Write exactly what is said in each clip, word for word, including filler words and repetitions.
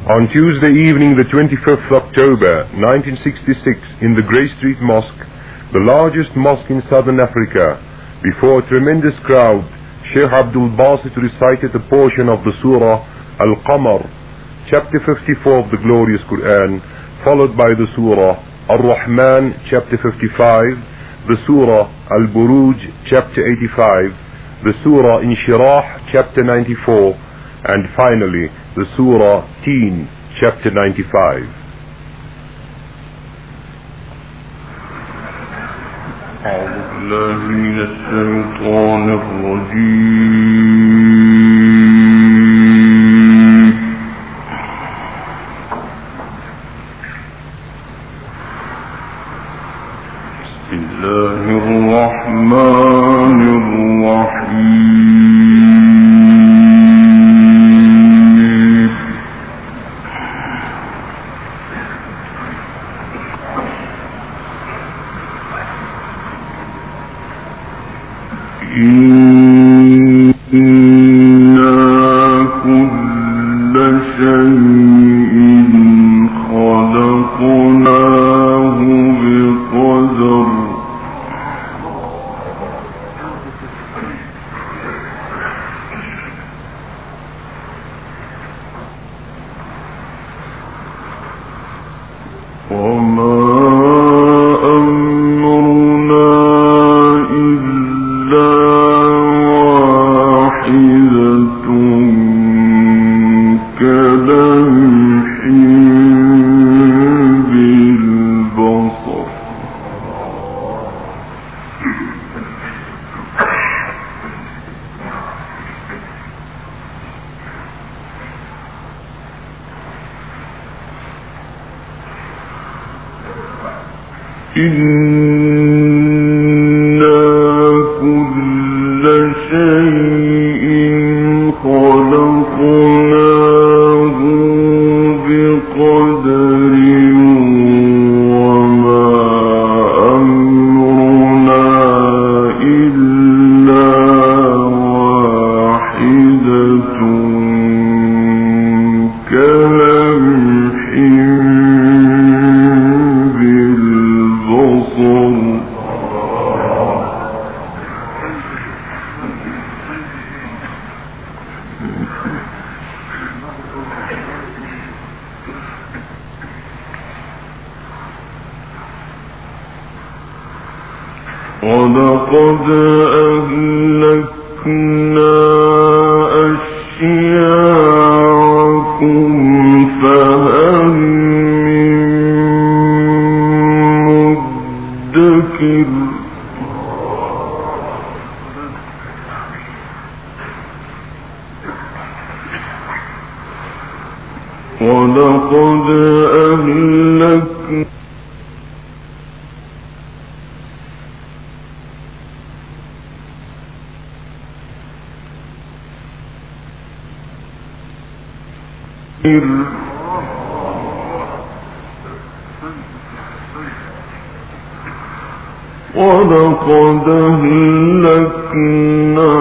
On Tuesday evening, the twenty-fifth of October nineteen sixty-six, in the Grey Street Mosque, the largest mosque in southern Africa, before a tremendous crowd, Sheikh Abdul Basit recited a portion of the Surah Al-Qamar, chapter fifty-four of the glorious Quran, followed by the Surah Ar-Rahman, chapter fifty-five, the Surah Al-Buruj, chapter eighty-five, the Surah Inshirah, chapter ninety-four, and finally the Surah Teen, chapter ninety-five. أعوذ بالله من الشيطان الرجيم. بسم الله الرحمن الرحيم. إنا كل شيء خلقناه بقدر. وما إنا كل شيء خلقناه بقدر. وما أمرنا إلا واحدة كلمح ولقد أهلكنا أشياعكم فهل من مدكر. ولقد أهلكنا ولقد أهلكنا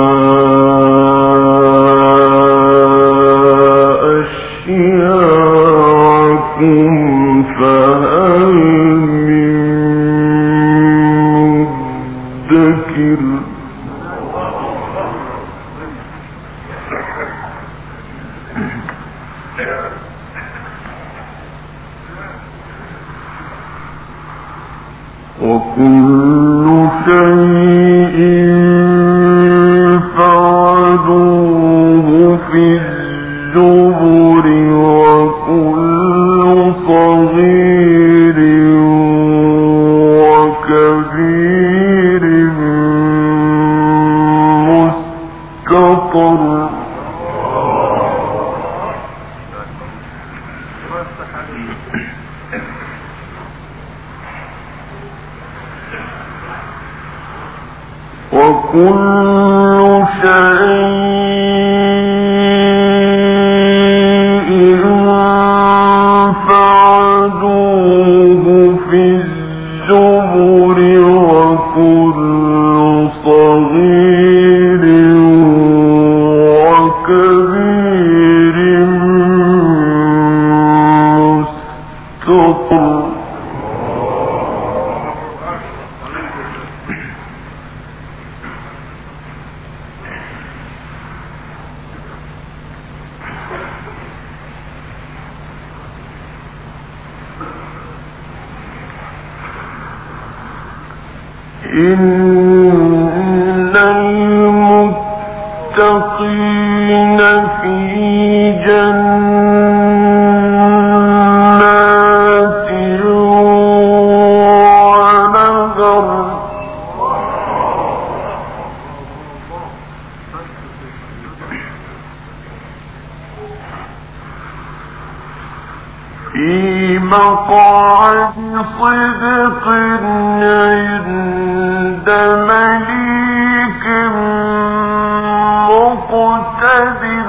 أشياعكم فهل من مدكر. وكل شيء فعلوه في الزبر. وكل صغير وكبير مستطر. وكل شيء فعلوه في الزبر. وكل صغير وكبير وقر. إن المتقين في جنات ونهر. في مقعد صدق عند مليك مقتدر.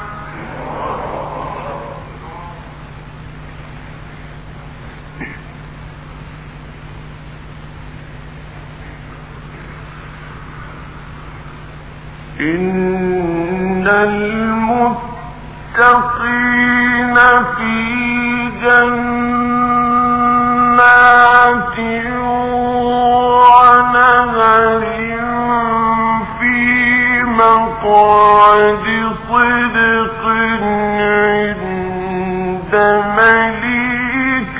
إن المتقين في جنات ونهر في مقعد صدق عند مليك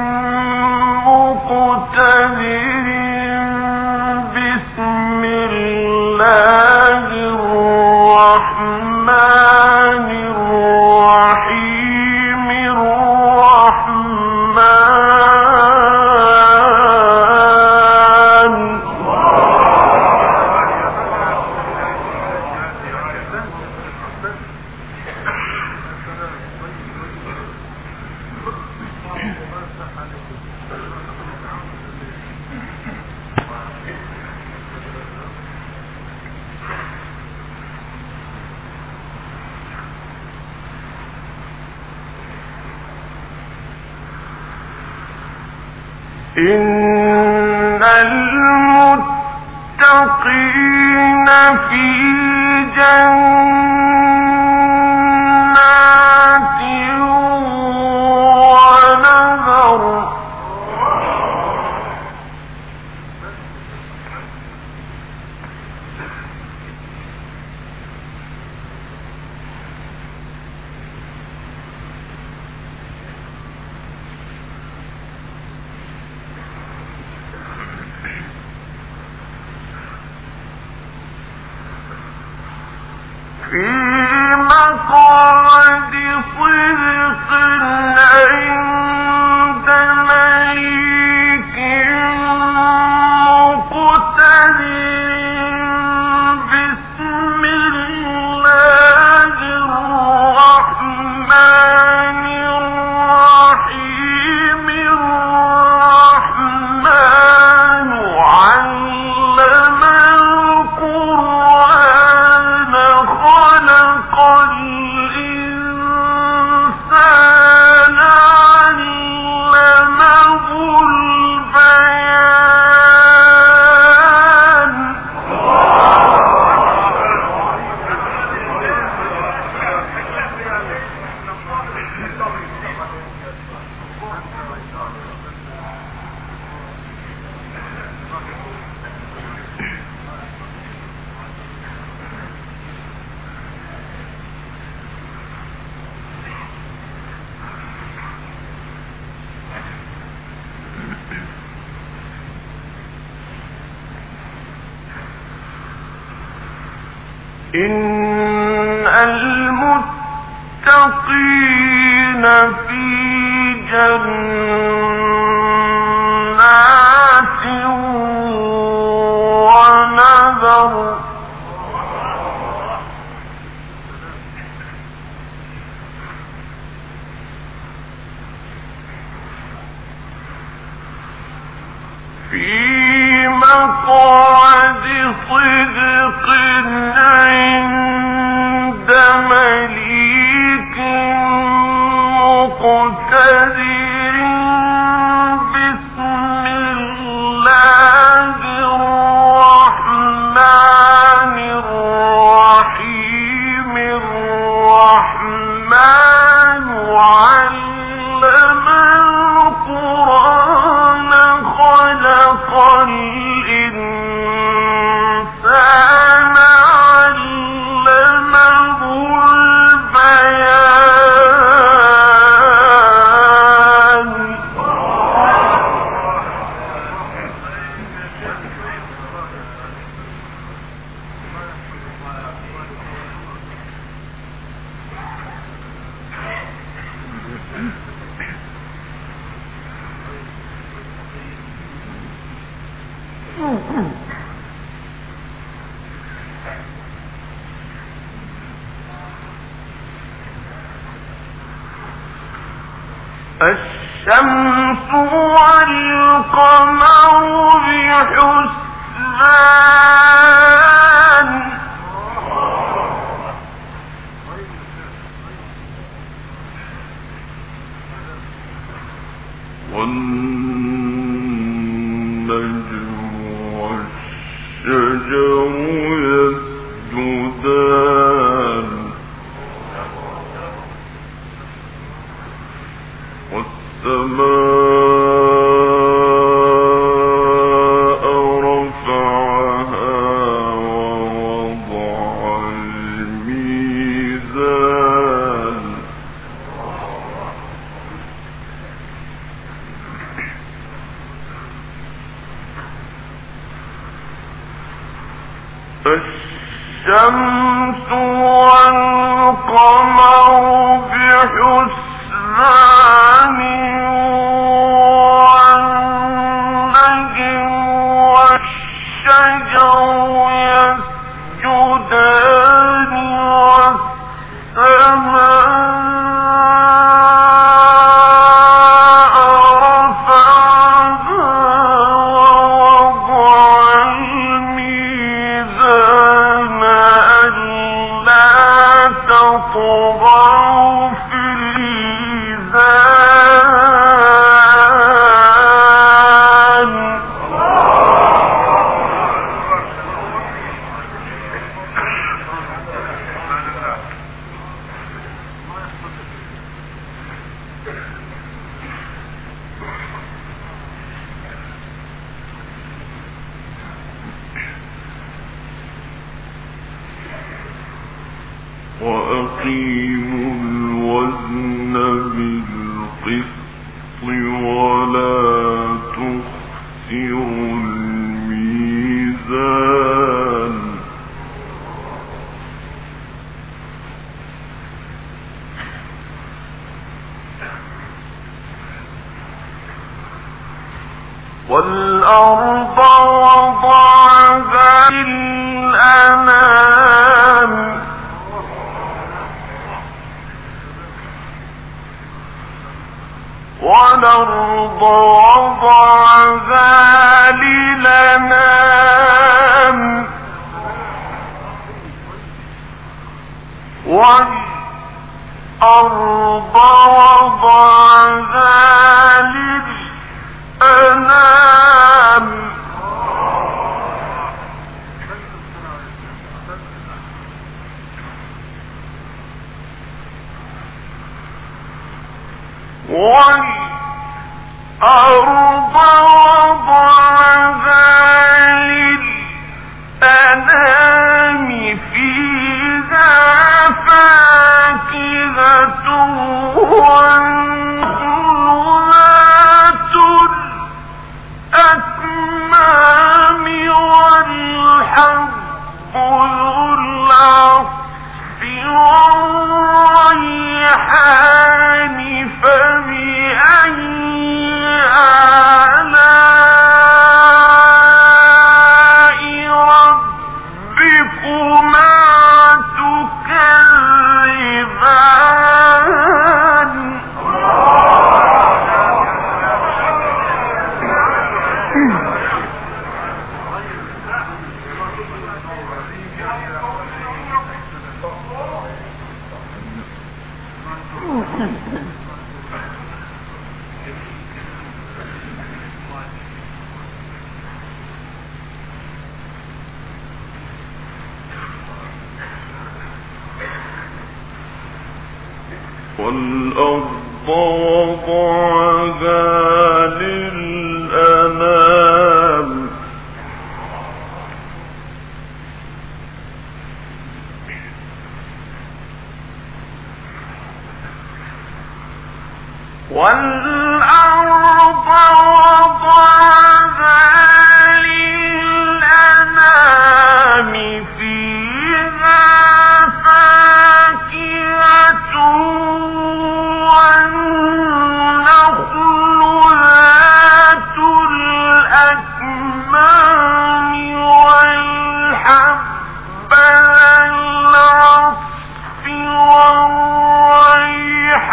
مقتدر. بسم الله الرحمن الرحيم. الرحمن إن المتقين في جنات ونهر. في مقعد صدق عند مليك مقتدر. بسم الله الرحمن الرحيم. الرحمن علم القرآن خلق الإنسان علمه البيان. إن المتقين في جنات ونهر. في مقعد صدق عند مليك مقتدر. بسم الله الرحمن الرحيم. الرحمن علم القرآن الشمس والقمر بحسبان والنجم والشجر يسجدان والسماء رفعها ووضع الميزان الشمس والقمر بحسبان والنجم والشجر يسجدان والسماء رفعها ووضع الميزان ألا تطغوا في الميزان وأقيموا الوزن بالقسط ولا تخسروا الميزان والأرض وضعها للأنام والأرض وضعها للأنام والأرض وضعها للأنام والأرض وضعها للأنام فيها فاكهة والنخل ذات الأكمام والحب ذو العصف والريحان فبأي آلاء ربكما تكذبان والأرض وضعها للأنام والأرض وضعها للأنام فيها فاكهة والنخل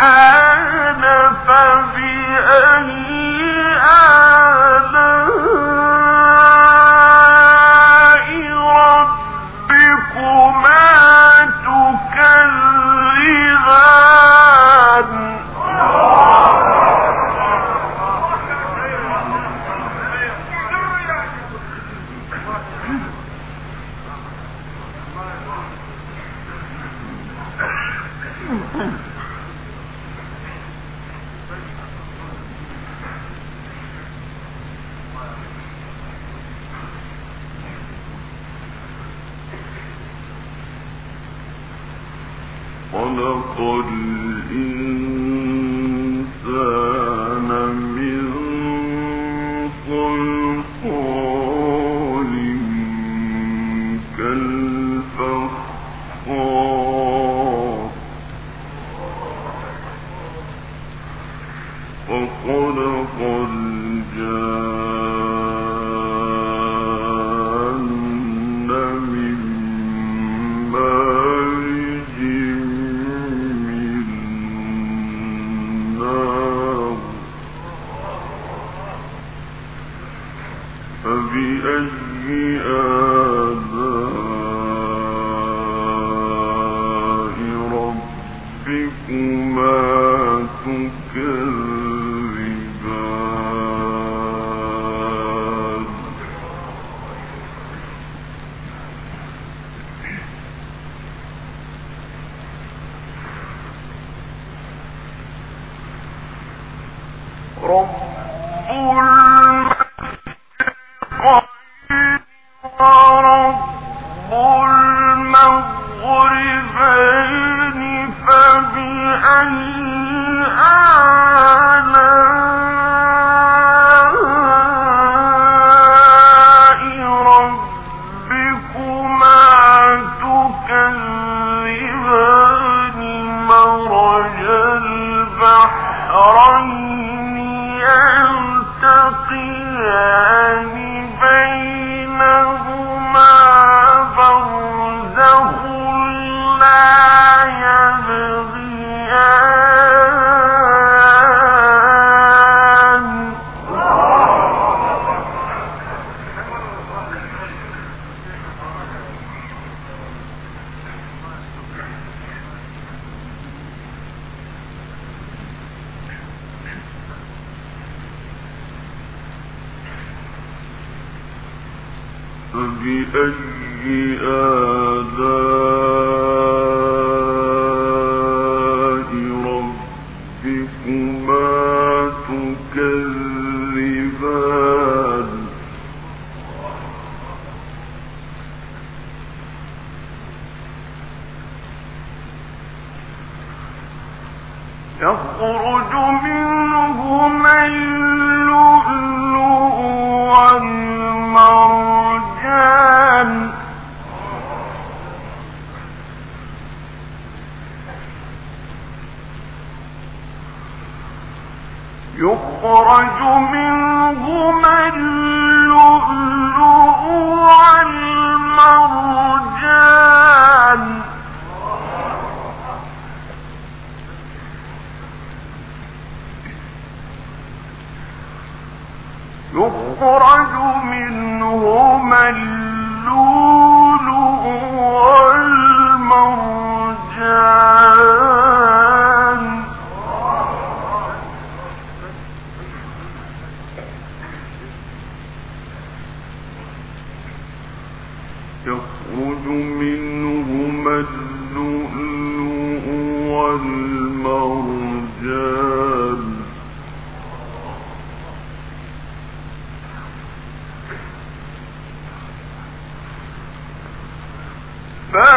خلق الإنسان من صلصال كالفخار وخلق الجان من مارج من نار فبأي آلاء ربكما تكذبان رب المشرقين ورب المغربين فبأي آلاء ربكما تكذبان مرج البحرين يلتقيان بينهما برزخ لا يبغيان فبأي آلاء ربكما تكذبان يخرج منهما اللؤلؤ والمرجان يخرج منهما اللؤلؤ والمرجان يخرج منهما اللؤلؤ والمرجان يخرج منهما اللؤلؤ والمرجان ف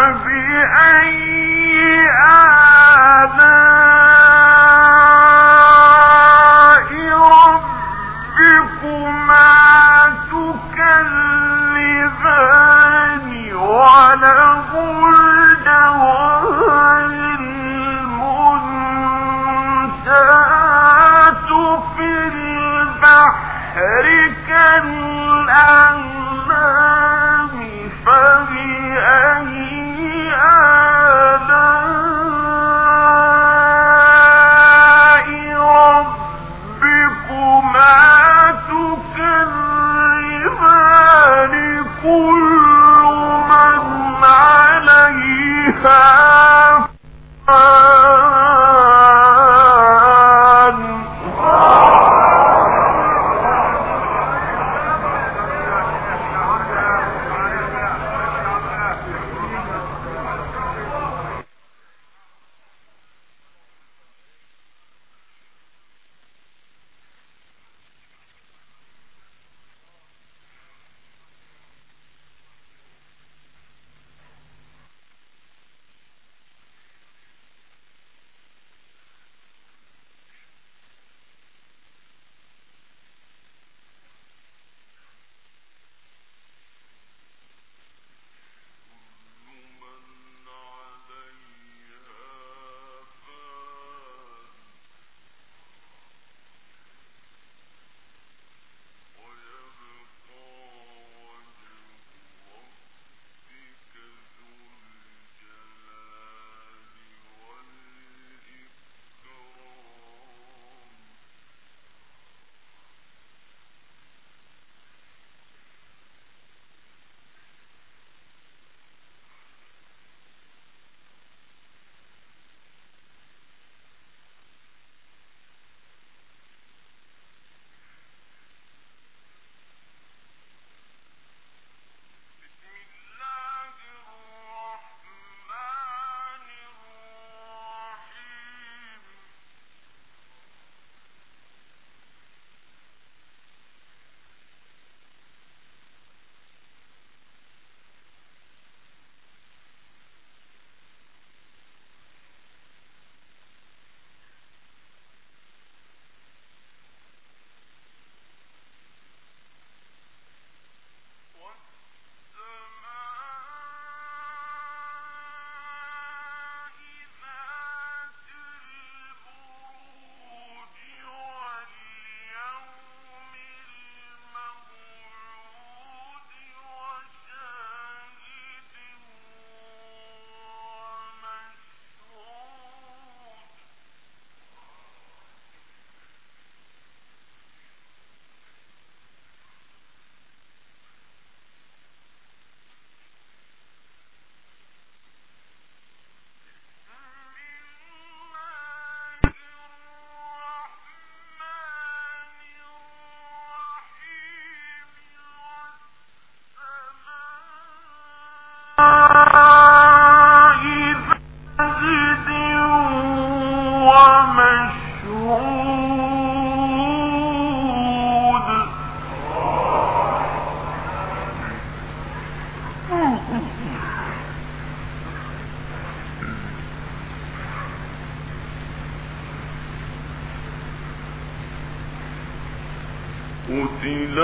قتل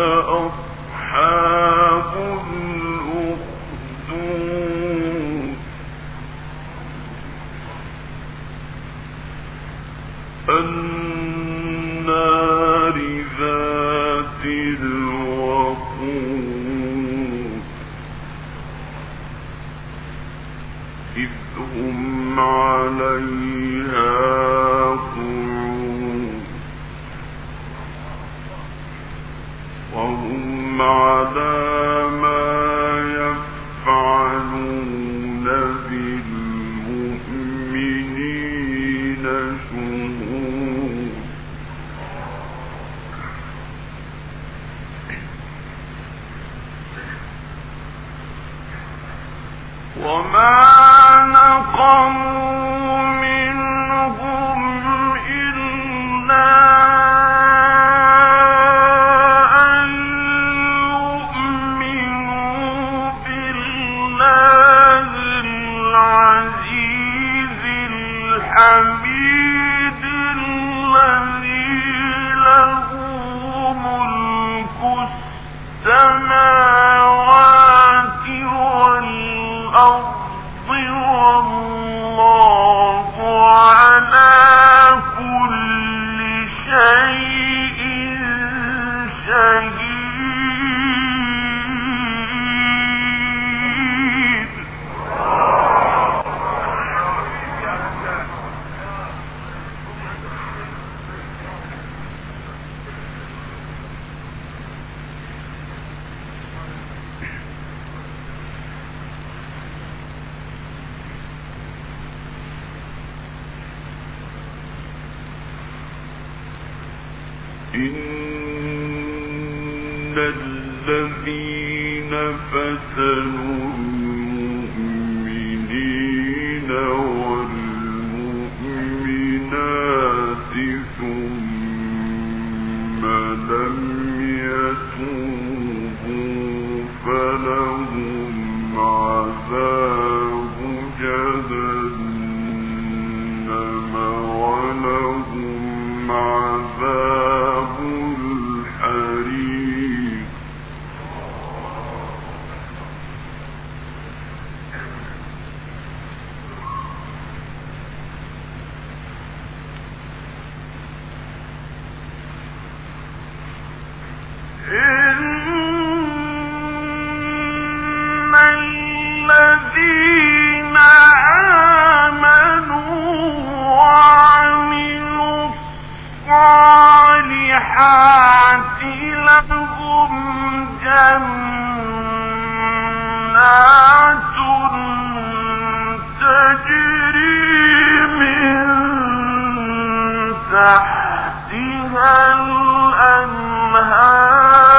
أصحاب الأخدود النار ذات الوقود إذ هم عليها قعود وهم على ما يفعلون بالمؤمنين شهود وما نقموا منهم إلا أن يؤمنوا بالله العزيز الحميد الذي له ملك السماوات والأرض والله على كل شيء شهيد إن الذين فتنوا المؤمنين والمؤمنات ثم لم يتوبوا فلهم عذاب جهنم ولهم عذاب الحريق إن الذين آمنوا وعملوا الصالحات لهم جنات تجري من تحتها الأنهار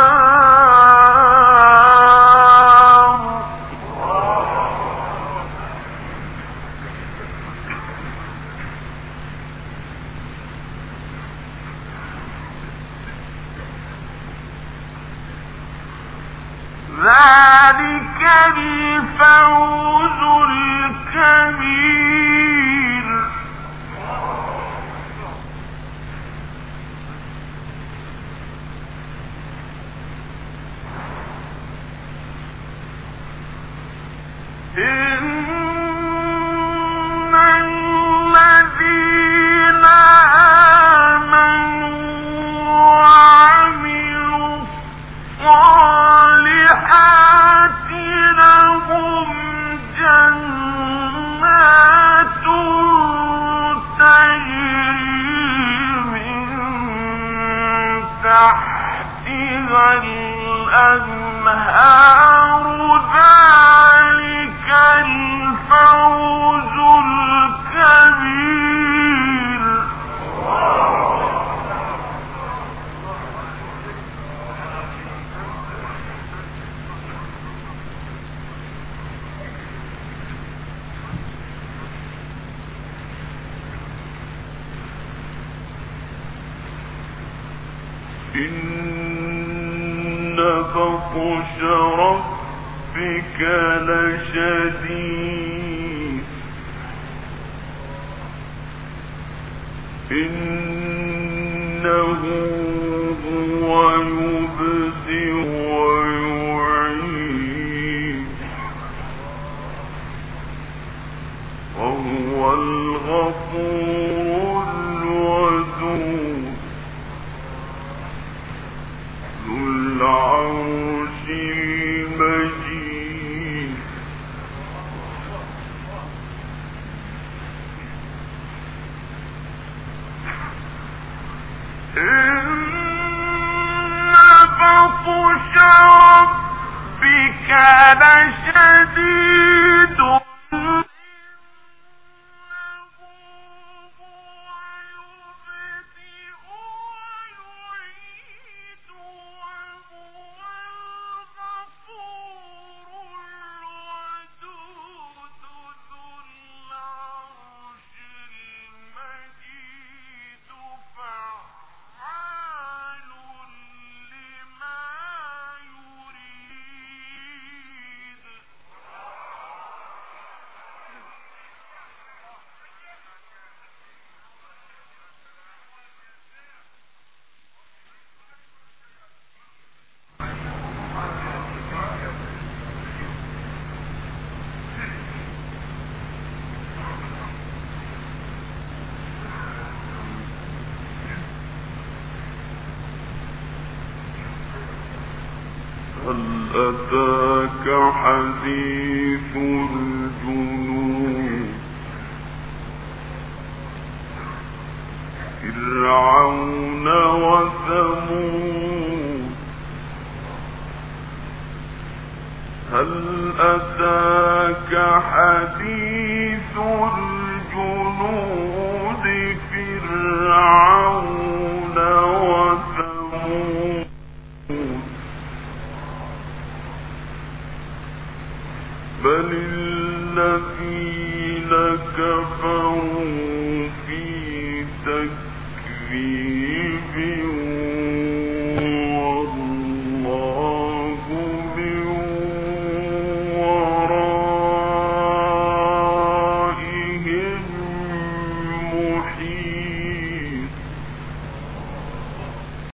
ذلك الفوز الكبير إن الذين آمنوا وعملوا الصالحات لهم جنات تجري من تحتها الأنهار ذلك الفوز الكبير إن بطش ربك لشديد إنه هو ويعيد وهو الغفور الودود ذو العرش المجيد إن بطش ربك لشديد هل أتاك حديث الجنود فرعون وثمود هل أتاك حديث الجنود فرعون وثمود بل الذين كفروا في تكذيب